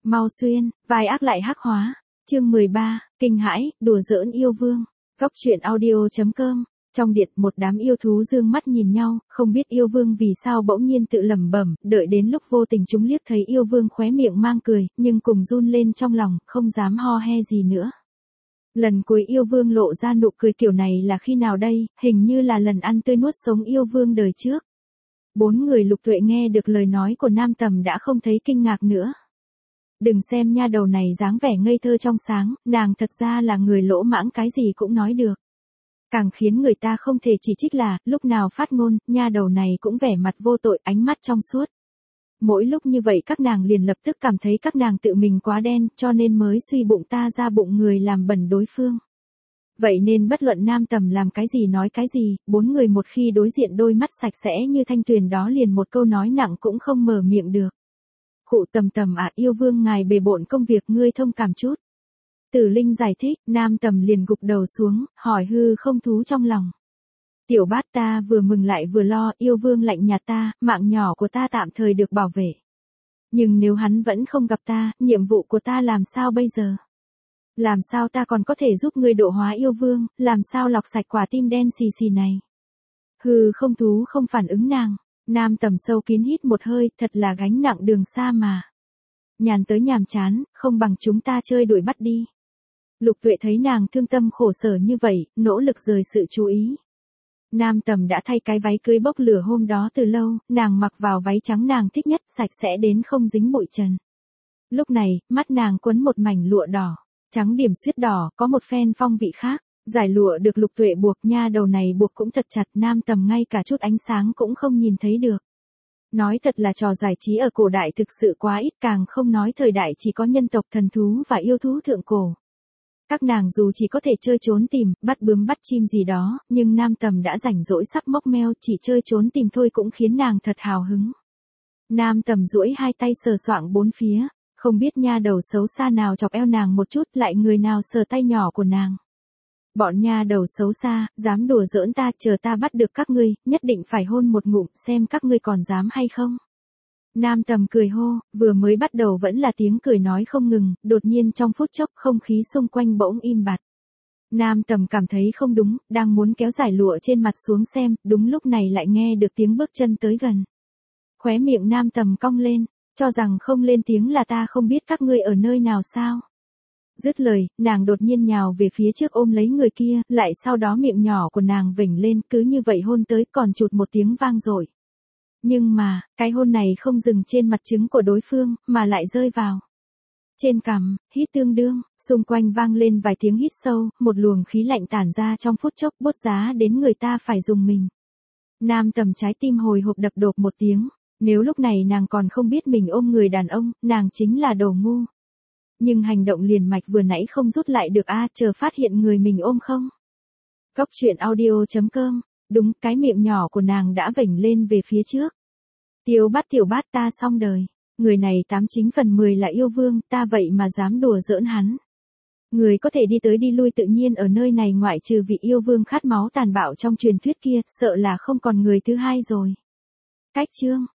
Mau xuyên, vai ác lại hắc hóa. Chương 13, kinh hãi, đùa giỡn yêu vương. Góc truyện audio.com. Trong điện một đám yêu thú dương mắt nhìn nhau, không biết yêu vương vì sao bỗng nhiên tự lẩm bẩm, đợi đến lúc vô tình chúng liếc thấy yêu vương khóe miệng mang cười, nhưng cùng run lên trong lòng, không dám ho he gì nữa. Lần cuối yêu vương lộ ra nụ cười kiểu này là khi nào đây, hình như là lần ăn tươi nuốt sống yêu vương đời trước. Bốn người Lục Tuệ nghe được lời nói của Nam Tầm đã không thấy kinh ngạc nữa. Đừng xem nha đầu này dáng vẻ ngây thơ trong sáng, nàng thật ra là người lỗ mãng cái gì cũng nói được. Càng khiến người ta không thể chỉ trích là, lúc nào phát ngôn, nha đầu này cũng vẻ mặt vô tội, ánh mắt trong suốt. Mỗi lúc như vậy các nàng liền lập tức cảm thấy các nàng tự mình quá đen, cho nên mới suy bụng ta ra bụng người làm bẩn đối phương. Vậy nên bất luận Nam Tầm làm cái gì nói cái gì, bốn người một khi đối diện đôi mắt sạch sẽ như thanh tuyền đó liền một câu nói nặng cũng không mở miệng được. Khụ Tầm Tầm ạ, yêu vương ngài bề bộn công việc, ngươi thông cảm chút. Tử Linh giải thích, Nam Tầm liền gục đầu xuống, hỏi hư không thú trong lòng. Tiểu bát ta vừa mừng lại vừa lo, yêu vương lạnh nhạt ta, mạng nhỏ của ta tạm thời được bảo vệ. Nhưng nếu hắn vẫn không gặp ta, nhiệm vụ của ta làm sao bây giờ? Làm sao ta còn có thể giúp ngươi độ hóa yêu vương, làm sao lọc sạch quả tim đen xì xì này? Hư không thú không phản ứng nàng. Nam Tầm sâu kín hít một hơi, thật là gánh nặng đường xa mà. Nhàn tới nhàm chán, không bằng chúng ta chơi đuổi bắt đi. Lục Tuệ thấy nàng thương tâm khổ sở như vậy, nỗ lực rời sự chú ý. Nam Tầm đã thay cái váy cưới bốc lửa hôm đó từ lâu, nàng mặc vào váy trắng nàng thích nhất, sạch sẽ đến không dính bụi trần. Lúc này, mắt nàng quấn một mảnh lụa đỏ, trắng điểm xuyết đỏ, có một phen phong vị khác. Giải lụa được Lục Tuệ buộc, nha đầu này buộc cũng thật chặt, Nam Tầm ngay cả chút ánh sáng cũng không nhìn thấy được. Nói thật là trò giải trí ở cổ đại thực sự quá ít, càng không nói thời đại chỉ có nhân tộc thần thú và yêu thú thượng cổ. Các nàng dù chỉ có thể chơi trốn tìm, bắt bướm bắt chim gì đó, nhưng Nam Tầm đã rảnh rỗi sắp móc meo, chỉ chơi trốn tìm thôi cũng khiến nàng thật hào hứng. Nam Tầm duỗi hai tay sờ soạng bốn phía, không biết nha đầu xấu xa nào chọc eo nàng một chút, lại người nào sờ tay nhỏ của nàng. Bọn nha đầu xấu xa, dám đùa giỡn ta, chờ ta bắt được các ngươi, nhất định phải hôn một ngụm, xem các ngươi còn dám hay không. Nam Tầm cười hô, vừa mới bắt đầu vẫn là tiếng cười nói không ngừng, đột nhiên trong phút chốc không khí xung quanh bỗng im bặt. Nam Tầm cảm thấy không đúng, đang muốn kéo giải lụa trên mặt xuống xem, đúng lúc này lại nghe được tiếng bước chân tới gần. Khóe miệng Nam Tầm cong lên, cho rằng không lên tiếng là ta không biết các ngươi ở nơi nào sao. Dứt lời, nàng đột nhiên nhào về phía trước ôm lấy người kia, lại sau đó miệng nhỏ của nàng vểnh lên, cứ như vậy hôn tới, còn chụt một tiếng vang dội. Nhưng mà, cái hôn này không dừng trên mặt trứng của đối phương, mà lại rơi vào trên cằm, hít tương đương, xung quanh vang lên vài tiếng hít sâu, một luồng khí lạnh tản ra trong phút chốc, bốt giá đến người ta phải dùng mình. Nam Tầm trái tim hồi hộp đập đột một tiếng, nếu lúc này nàng còn không biết mình ôm người đàn ông, nàng chính là đồ ngu. Nhưng hành động liền mạch vừa nãy không rút lại được chờ phát hiện người mình ôm không. Góc truyện audio.com, đúng, cái miệng nhỏ của nàng đã vểnh lên về phía trước. Tiểu bát ta xong đời, người này 89/10 là yêu vương, ta vậy mà dám đùa giỡn hắn. Người có thể đi tới đi lui tự nhiên ở nơi này ngoại trừ vị yêu vương khát máu tàn bạo trong truyền thuyết kia, sợ là không còn người thứ hai rồi. Cách chương